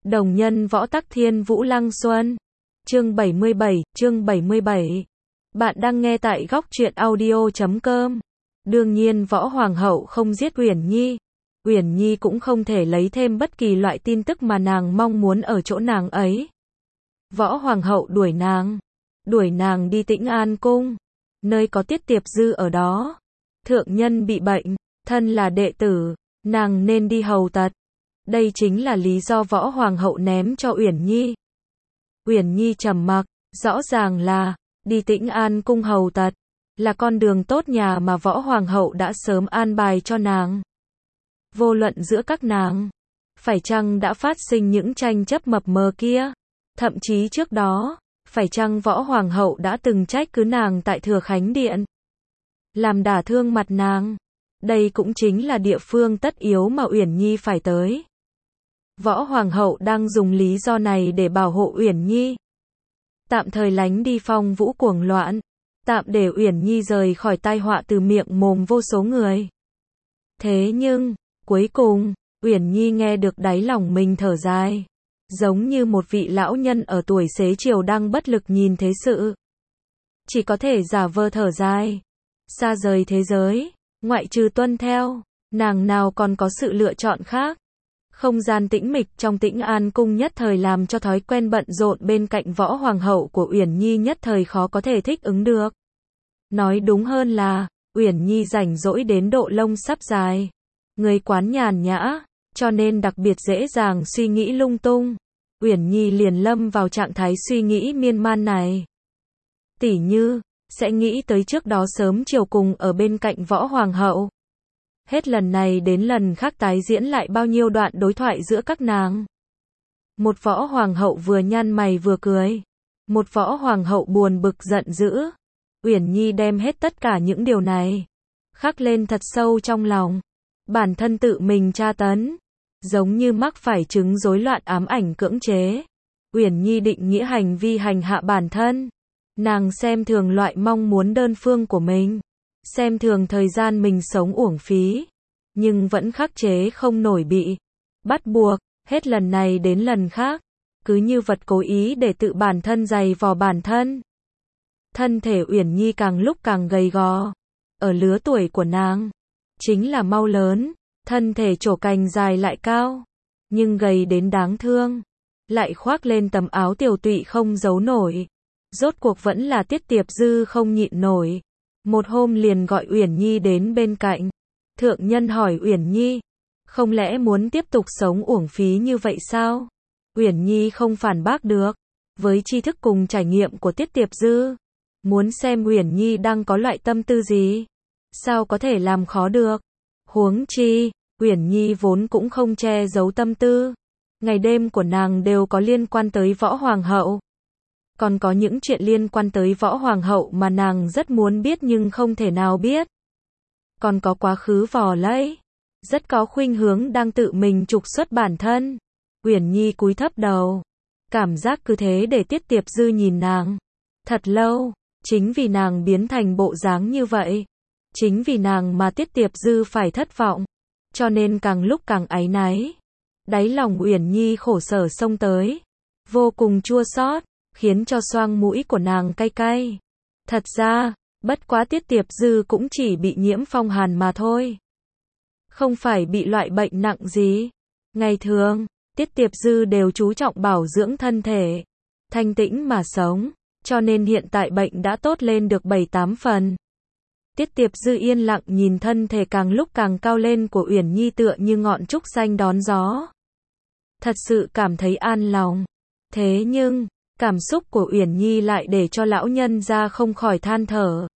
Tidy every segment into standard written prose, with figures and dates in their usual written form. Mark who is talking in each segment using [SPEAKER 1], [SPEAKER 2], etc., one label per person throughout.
[SPEAKER 1] Đồng nhân võ tắc thiên vũ lăng xuân. Chương 77. Bạn đang nghe tại góc truyện audio.com. Đương nhiên võ hoàng hậu không giết Uyển Nhi. Uyển Nhi cũng không thể lấy thêm bất kỳ loại tin tức mà nàng mong muốn ở chỗ nàng ấy. Võ hoàng hậu đuổi nàng đi Tĩnh An cung, nơi có Tiết Tiệp Dư ở đó. Thượng nhân bị bệnh, thân là đệ tử, nàng nên đi hầu tật. Đây chính là lý do võ hoàng hậu ném cho Uyển Nhi. Uyển Nhi trầm mặc, rõ ràng là đi Tĩnh An cung hầu tật là con đường tốt nhà mà võ hoàng hậu đã sớm an bài cho nàng. Vô luận giữa các nàng, phải chăng đã phát sinh những tranh chấp mập mờ kia? Thậm chí trước đó, phải chăng võ hoàng hậu đã từng trách cứ nàng tại Thừa Khánh Điện, làm đả thương mặt nàng? Đây cũng chính là địa phương tất yếu mà Uyển Nhi phải tới. Võ hoàng hậu đang dùng lý do này để bảo hộ Uyển Nhi, tạm thời lánh đi phong vũ cuồng loạn, tạm để Uyển Nhi rời khỏi tai họa từ miệng mồm vô số người. Thế nhưng, cuối cùng, Uyển Nhi nghe được đáy lòng mình thở dài, giống như một vị lão nhân ở tuổi xế chiều đang bất lực nhìn thế sự. Chỉ có thể giả vờ thở dài, xa rời thế giới, ngoại trừ tuân theo, nàng nào còn có sự lựa chọn khác. Không gian tĩnh mịch trong Tĩnh An cung nhất thời làm cho thói quen bận rộn bên cạnh võ hoàng hậu của Uyển Nhi nhất thời khó có thể thích ứng được. Nói đúng hơn là, Uyển Nhi rảnh rỗi đến độ lông sắp dài. Người quán nhàn nhã, cho nên đặc biệt dễ dàng suy nghĩ lung tung. Uyển Nhi liền lâm vào trạng thái suy nghĩ miên man này. Tỉ như, sẽ nghĩ tới trước đó sớm chiều cùng ở bên cạnh võ hoàng hậu. Hết lần này đến lần khác tái diễn lại bao nhiêu đoạn đối thoại giữa các nàng. Một võ hoàng hậu vừa nhăn mày vừa cười. Một võ hoàng hậu buồn bực giận dữ. Uyển Nhi đem hết tất cả những điều này khắc lên thật sâu trong lòng. Bản thân tự mình tra tấn, giống như mắc phải chứng rối loạn ám ảnh cưỡng chế. Uyển Nhi định nghĩa hành vi hành hạ bản thân. Nàng xem thường loại mong muốn đơn phương của mình, xem thường thời gian mình sống uổng phí, nhưng vẫn khắc chế không nổi bị bắt buộc, hết lần này đến lần khác, cứ như vật cố ý để tự bản thân giày vò bản thân. Thân thể Uyển Nhi càng lúc càng gầy gò, ở lứa tuổi của nàng, chính là mau lớn, thân thể trổ cành dài lại cao, nhưng gầy đến đáng thương, lại khoác lên tấm áo tiều tụy không giấu nổi. Rốt cuộc vẫn là Tiết Tiệp Dư không nhịn nổi. Một hôm liền gọi Uyển Nhi đến bên cạnh. Thượng nhân hỏi Uyển Nhi, không lẽ muốn tiếp tục sống uổng phí như vậy sao? Uyển Nhi không phản bác được. Với tri thức cùng trải nghiệm của Tiết Tiệp Dư, muốn xem Uyển Nhi đang có loại tâm tư gì, sao có thể làm khó được? Huống chi, Uyển Nhi vốn cũng không che giấu tâm tư. Ngày đêm của nàng đều có liên quan tới võ hoàng hậu. Còn có những chuyện liên quan tới võ hoàng hậu mà nàng rất muốn biết nhưng không thể nào biết. Còn có quá khứ vò lẫy, rất có khuynh hướng đang tự mình trục xuất bản thân. Uyển Nhi cúi thấp đầu, cảm giác cứ thế để Tiết Tiệp Dư nhìn nàng thật lâu. Chính vì nàng biến thành bộ dáng như vậy, chính vì nàng mà Tiết Tiệp Dư phải thất vọng, cho nên càng lúc càng áy náy. Đáy lòng Uyển Nhi khổ sở xông tới, vô cùng chua xót, khiến cho xoang mũi của nàng cay cay. Thật ra, bất quá Tiết Tiệp Dư cũng chỉ bị nhiễm phong hàn mà thôi, không phải bị loại bệnh nặng gì. Ngày thường, Tiết Tiệp Dư đều chú trọng bảo dưỡng thân thể, thanh tĩnh mà sống, cho nên hiện tại bệnh đã tốt lên được 7-8 phần. Tiết Tiệp Dư yên lặng nhìn thân thể càng lúc càng cao lên của Uyển Nhi tựa như ngọn trúc xanh đón gió. Thật sự cảm thấy an lòng. Thế nhưng, cảm xúc của Uyển Nhi lại để cho lão nhân ra không khỏi than thở.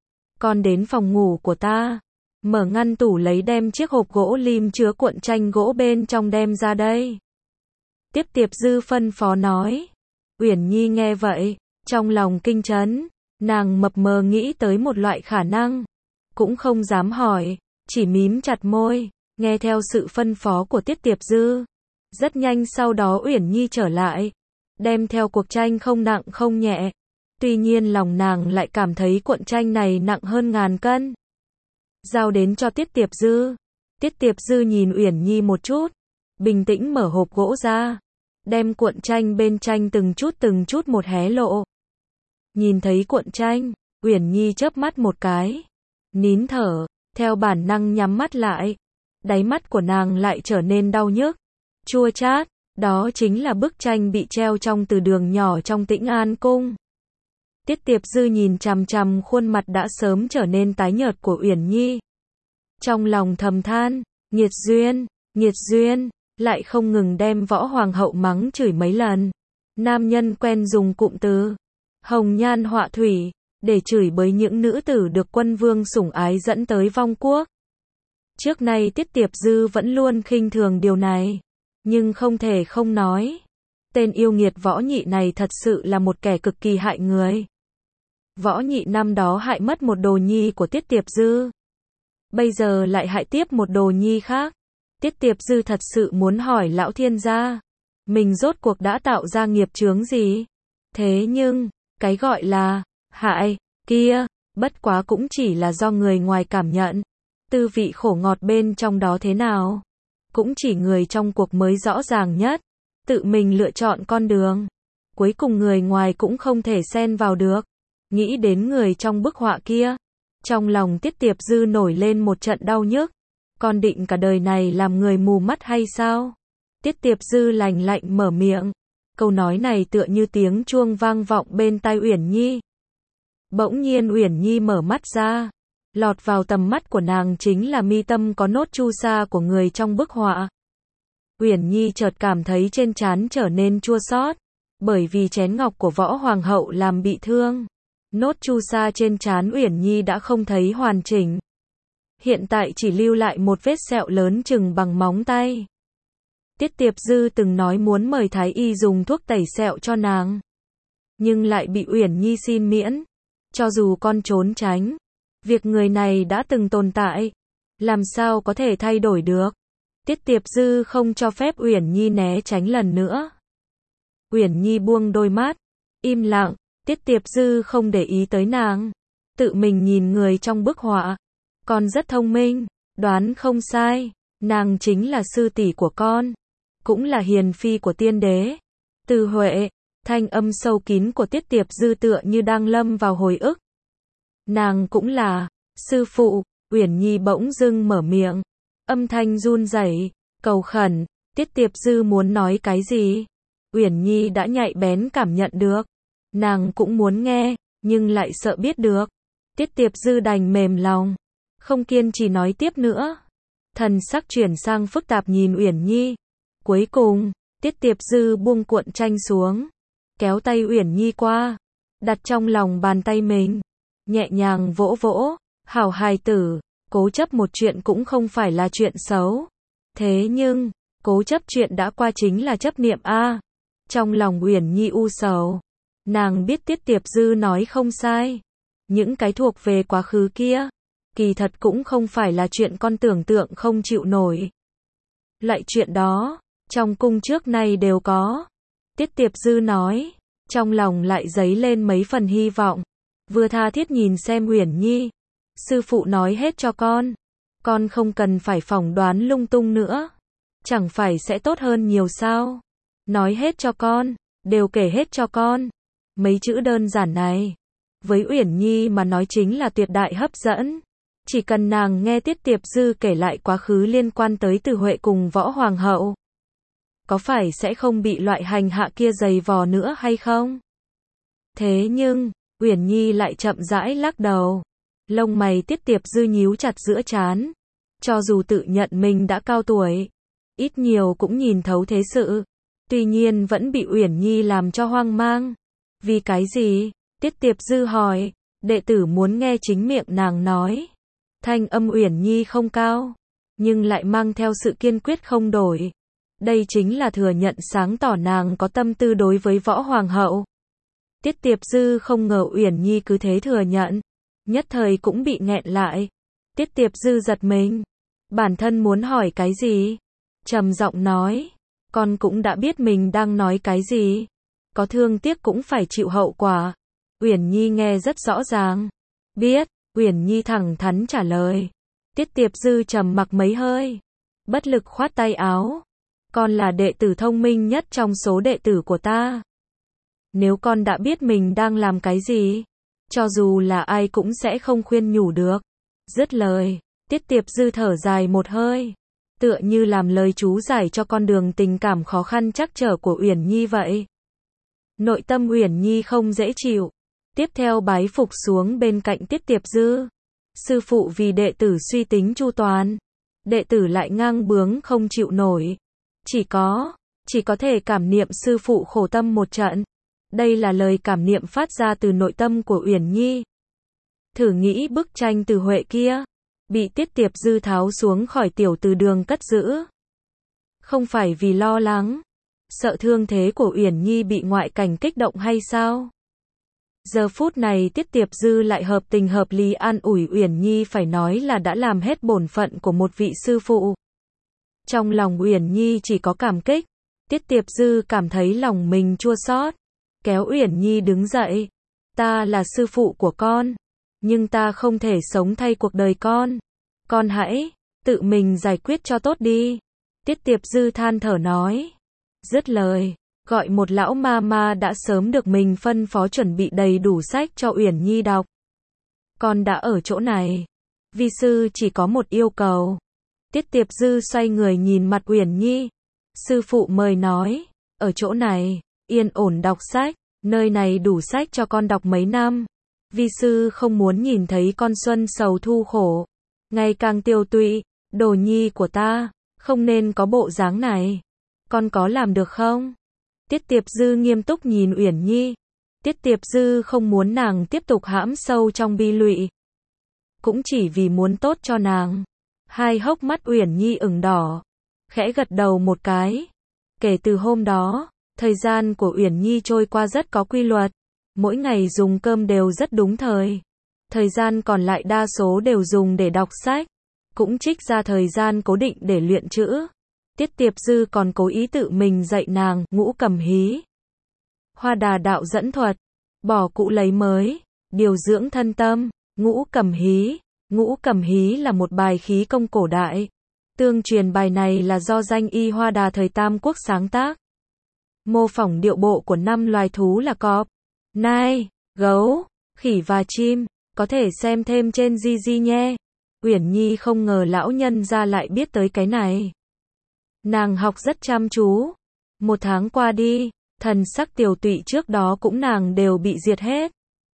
[SPEAKER 1] Con đến phòng ngủ của ta, mở ngăn tủ lấy đem chiếc hộp gỗ lim chứa cuộn tranh gỗ bên trong đem ra đây. Tiếp Tiệp Dư phân phó nói. Uyển Nhi nghe vậy, trong lòng kinh chấn, nàng mập mờ nghĩ tới một loại khả năng, cũng không dám hỏi, chỉ mím chặt môi, nghe theo sự phân phó của Tiết Tiệp Dư. Rất nhanh sau đó Uyển Nhi trở lại, đem theo cuộc tranh không nặng không nhẹ. Tuy nhiên lòng nàng lại cảm thấy cuộn tranh này nặng hơn ngàn cân. Giao đến cho Tiết Tiệp Dư. Tiết Tiệp Dư nhìn Uyển Nhi một chút, bình tĩnh mở hộp gỗ ra, đem cuộn tranh bên tranh từng chút một hé lộ. Nhìn thấy cuộn tranh, Uyển Nhi chớp mắt một cái, nín thở, theo bản năng nhắm mắt lại. Đáy mắt của nàng lại trở nên đau nhức, chua chát, đó chính là bức tranh bị treo trong từ đường nhỏ trong Tĩnh An cung. Tiết Tiệp Dư nhìn chằm chằm khuôn mặt đã sớm trở nên tái nhợt của Uyển Nhi. Trong lòng thầm than, nghiệt duyên, lại không ngừng đem Võ Hoàng hậu mắng chửi mấy lần. Nam nhân quen dùng cụm từ hồng nhan họa thủy, để chửi bới những nữ tử được quân vương sủng ái dẫn tới vong quốc. Trước nay Tiết Tiệp Dư vẫn luôn khinh thường điều này, nhưng không thể không nói. Tên yêu nghiệt Võ Nhị này thật sự là một kẻ cực kỳ hại người. Võ Nhị năm đó hại mất một đồ nhi của Tiết Tiệp Dư. Bây giờ lại hại tiếp một đồ nhi khác. Tiết Tiệp Dư thật sự muốn hỏi lão thiên gia, mình rốt cuộc đã tạo ra nghiệp chướng gì? Thế nhưng, cái gọi là hại kia, bất quá cũng chỉ là do người ngoài cảm nhận. Tư vị khổ ngọt bên trong đó thế nào? Cũng chỉ người trong cuộc mới rõ ràng nhất. Tự mình lựa chọn con đường. Cuối cùng người ngoài cũng không thể xen vào được. Nghĩ đến người trong bức họa kia. Trong lòng Tiết Tiệp Dư nổi lên một trận đau nhức. Con định cả đời này làm người mù mắt hay sao? Tiết Tiệp Dư lạnh lạnh mở miệng. Câu nói này tựa như tiếng chuông vang vọng bên tai Uyển Nhi. Bỗng nhiên Uyển Nhi mở mắt ra. Lọt vào tầm mắt của nàng chính là mi tâm có nốt chu sa của người trong bức họa. Uyển Nhi chợt cảm thấy trên trán trở nên chua xót, bởi vì chén ngọc của Võ Hoàng hậu làm bị thương. Nốt chu sa trên trán Uyển Nhi đã không thấy hoàn chỉnh. Hiện tại chỉ lưu lại một vết sẹo lớn chừng bằng móng tay. Tiết Tiệp Dư từng nói muốn mời thái y dùng thuốc tẩy sẹo cho nàng, nhưng lại bị Uyển Nhi xin miễn. Cho dù con trốn tránh, việc người này đã từng tồn tại, làm sao có thể thay đổi được. Tiết Tiệp Dư không cho phép Uyển Nhi né tránh lần nữa. Uyển Nhi buông đôi mắt, im lặng. Tiết Tiệp Dư không để ý tới nàng, tự mình nhìn người trong bức họa. Con rất thông minh, đoán không sai, nàng chính là sư tỷ của con, cũng là hiền phi của tiên đế. Từ Huệ, thanh âm sâu kín của Tiết Tiệp Dư tựa như đang lâm vào hồi ức. Nàng cũng là, sư phụ. Uyển Nhi bỗng dưng mở miệng, âm thanh run rẩy, cầu khẩn. Tiết Tiệp Dư muốn nói cái gì? Uyển Nhi đã nhạy bén cảm nhận được. Nàng cũng muốn nghe, nhưng lại sợ biết được. Tiết Tiệp Dư đành mềm lòng, không kiên trì nói tiếp nữa. Thần sắc chuyển sang phức tạp nhìn Uyển Nhi. Cuối cùng, Tiết Tiệp Dư buông cuộn tranh xuống, kéo tay Uyển Nhi qua, đặt trong lòng bàn tay mình, nhẹ nhàng vỗ vỗ. Hảo hài tử, cố chấp một chuyện cũng không phải là chuyện xấu. Thế nhưng, cố chấp chuyện đã qua chính là chấp niệm a. Trong lòng Uyển Nhi u sầu. Nàng biết Tiết Tiệp Dư nói không sai. Những cái thuộc về quá khứ kia, kỳ thật cũng không phải là chuyện con tưởng tượng không chịu nổi. Loại chuyện đó, trong cung trước nay đều có. Tiết Tiệp Dư nói, trong lòng lại dấy lên mấy phần hy vọng. Vừa tha thiết nhìn xem Uyển Nhi. Sư phụ nói hết cho con không cần phải phỏng đoán lung tung nữa. Chẳng phải sẽ tốt hơn nhiều sao? Nói hết cho con, đều kể hết cho con. Mấy chữ đơn giản này, với Uyển Nhi mà nói chính là tuyệt đại hấp dẫn. Chỉ cần nàng nghe Tiết Tiệp Dư kể lại quá khứ liên quan tới Từ Huệ cùng Võ Hoàng hậu, có phải sẽ không bị loại hành hạ kia giày vò nữa hay không? Thế nhưng, Uyển Nhi lại chậm rãi lắc đầu. Lông mày Tiết Tiệp Dư nhíu chặt giữa trán. Cho dù tự nhận mình đã cao tuổi, ít nhiều cũng nhìn thấu thế sự. Tuy nhiên vẫn bị Uyển Nhi làm cho hoang mang. Vì cái gì? Tiết Tiệp Dư hỏi. Đệ tử muốn nghe chính miệng nàng nói. Thanh âm Uyển Nhi không cao, nhưng lại mang theo sự kiên quyết không đổi. Đây chính là thừa nhận sáng tỏ nàng có tâm tư đối với Võ Hoàng hậu. Tiết Tiệp Dư không ngờ Uyển Nhi cứ thế thừa nhận, nhất thời cũng bị nghẹn lại. Tiết Tiệp Dư giật mình, bản thân muốn hỏi cái gì, trầm giọng nói, con cũng đã biết mình đang nói cái gì, có thương tiếc cũng phải chịu hậu quả. Uyển Nhi nghe rất rõ ràng, biết. Uyển Nhi thẳng thắn trả lời. Tiết Tiệp Dư trầm mặc mấy hơi, bất lực khoát tay áo. Con là đệ tử thông minh nhất trong số đệ tử của ta. Nếu con đã biết mình đang làm cái gì, cho dù là ai cũng sẽ không khuyên nhủ được. Dứt lời, Tiết Tiệp Dư thở dài một hơi, tựa như làm lời chú giải cho con đường tình cảm khó khăn trắc trở của Uyển Nhi vậy. Nội tâm Uyển Nhi không dễ chịu, tiếp theo bái phục xuống bên cạnh Tiết Tiệp Dư. Sư phụ vì đệ tử suy tính chu toàn, đệ tử lại ngang bướng không chịu nổi. Chỉ có thể cảm niệm sư phụ khổ tâm một trận. Đây là lời cảm niệm phát ra từ nội tâm của Uyển Nhi. Thử nghĩ bức tranh từ Huệ kia, bị Tiết Tiệp Dư tháo xuống khỏi tiểu từ đường cất giữ. Không phải vì lo lắng, sợ thương thế của Uyển Nhi bị ngoại cảnh kích động hay sao? Giờ phút này Tiết Tiệp Dư lại hợp tình hợp lý an ủi Uyển Nhi, phải nói là đã làm hết bổn phận của một vị sư phụ. Trong lòng Uyển Nhi chỉ có cảm kích. Tiết Tiệp Dư cảm thấy lòng mình chua xót, kéo Uyển Nhi đứng dậy. Ta là sư phụ của con, nhưng ta không thể sống thay cuộc đời con. Con hãy tự mình giải quyết cho tốt đi. Tiết Tiệp Dư than thở nói. Dứt lời, gọi một lão ma ma đã sớm được mình phân phó chuẩn bị đầy đủ sách cho Uyển Nhi đọc. Con đã ở chỗ này, vi sư chỉ có một yêu cầu. Tiết Tiệp Dư xoay người nhìn mặt Uyển Nhi. Sư phụ mời nói, ở chỗ này, yên ổn đọc sách, nơi này đủ sách cho con đọc mấy năm. Vi sư không muốn nhìn thấy con xuân sầu thu khổ, ngày càng tiêu tụy. Đồ nhi của ta, không nên có bộ dáng này. Con có làm được không? Tiết Tiệp Dư nghiêm túc nhìn Uyển Nhi. Tiết Tiệp Dư không muốn nàng tiếp tục hãm sâu trong bi lụy, cũng chỉ vì muốn tốt cho nàng. Hai hốc mắt Uyển Nhi ửng đỏ, khẽ gật đầu một cái. Kể từ hôm đó, thời gian của Uyển Nhi trôi qua rất có quy luật, mỗi ngày dùng cơm đều rất đúng thời. Thời gian còn lại đa số đều dùng để đọc sách, cũng trích ra thời gian cố định để luyện chữ. Tiết Tiệp Dư còn cố ý tự mình dạy nàng ngũ cầm hí, Hoa Đà đạo dẫn thuật, bỏ cũ lấy mới, điều dưỡng thân tâm. Ngũ cầm hí. Ngũ cầm hí là một bài khí công cổ đại. Tương truyền bài này là do danh y Hoa Đà thời Tam Quốc sáng tác. Mô phỏng điệu bộ của 5 loài thú là cọp, nai, gấu, khỉ và chim. Có thể xem thêm trên Gigi nhé. Uyển Nhi không ngờ lão nhân gia lại biết tới cái này. Nàng học rất chăm chú. 1 tháng qua đi, thần sắc tiều tụy trước đó cũng nàng đều bị diệt hết.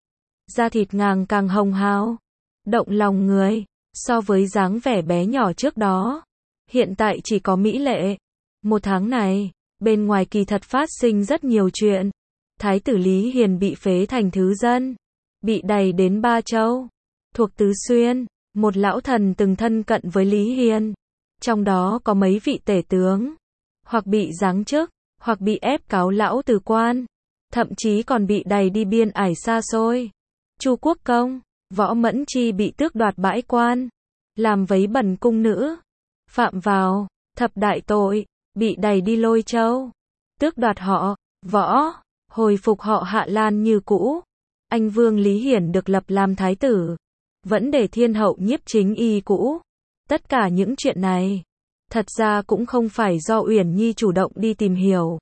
[SPEAKER 1] Da thịt nàng càng hồng hào, động lòng người, so với dáng vẻ bé nhỏ trước đó. Hiện tại chỉ có mỹ lệ. 1 tháng này, bên ngoài kỳ thật phát sinh rất nhiều chuyện. Thái tử Lý Hiền bị phế thành thứ dân, bị đày đến Ba Châu, thuộc Tứ Xuyên. Một lão thần từng thân cận với Lý Hiền, trong đó có mấy vị tể tướng, hoặc bị giáng chức, hoặc bị ép cáo lão từ quan, thậm chí còn bị đày đi biên ải xa xôi. Chu Quốc Công, Võ Mẫn Chi bị tước đoạt bãi quan, làm vấy bẩn cung nữ, phạm vào thập đại tội, bị đày đi Lôi Châu, tước đoạt họ Võ, hồi phục họ Hạ Lan như cũ. Anh Vương Lý Hiển được lập làm thái tử, vẫn để thiên hậu Nhiếp Chính Y cũ. Tất cả những chuyện này, thật ra cũng không phải do Uyển Nhi chủ động đi tìm hiểu.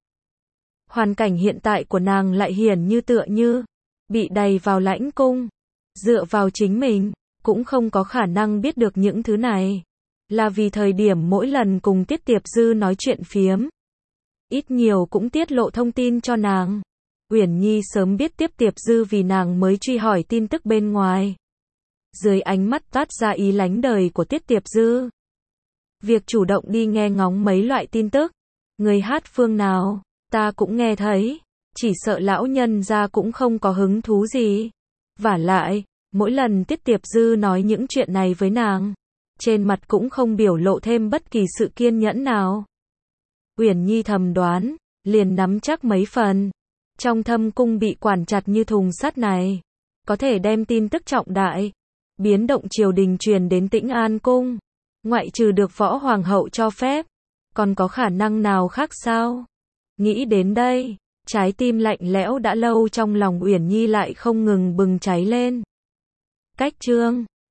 [SPEAKER 1] Hoàn cảnh hiện tại của nàng lại hiển như tựa như bị đày vào lãnh cung. Dựa vào chính mình, cũng không có khả năng biết được những thứ này. Là vì thời điểm mỗi lần cùng Tiết Tiệp Dư nói chuyện phiếm, ít nhiều cũng tiết lộ thông tin cho nàng. Uyển Nhi sớm biết Tiết Tiệp Dư vì nàng mới truy hỏi tin tức bên ngoài. Dưới ánh mắt toát ra ý lánh đời của Tiết Tiệp Dư, việc chủ động đi nghe ngóng mấy loại tin tức, người hát phương nào, ta cũng nghe thấy, chỉ sợ lão nhân gia cũng không có hứng thú gì. Vả lại, mỗi lần Tiết Tiệp Dư nói những chuyện này với nàng, trên mặt cũng không biểu lộ thêm bất kỳ sự kiên nhẫn nào. Uyển Nhi thầm đoán, liền nắm chắc mấy phần. Trong thâm cung bị quản chặt như thùng sắt này, có thể đem tin tức trọng đại, biến động triều đình truyền đến Tĩnh An cung, ngoại trừ được Võ Hoàng hậu cho phép, còn có khả năng nào khác sao? Nghĩ đến đây, trái tim lạnh lẽo đã lâu trong lòng Uyển Nhi lại không ngừng bừng cháy lên. Cách chương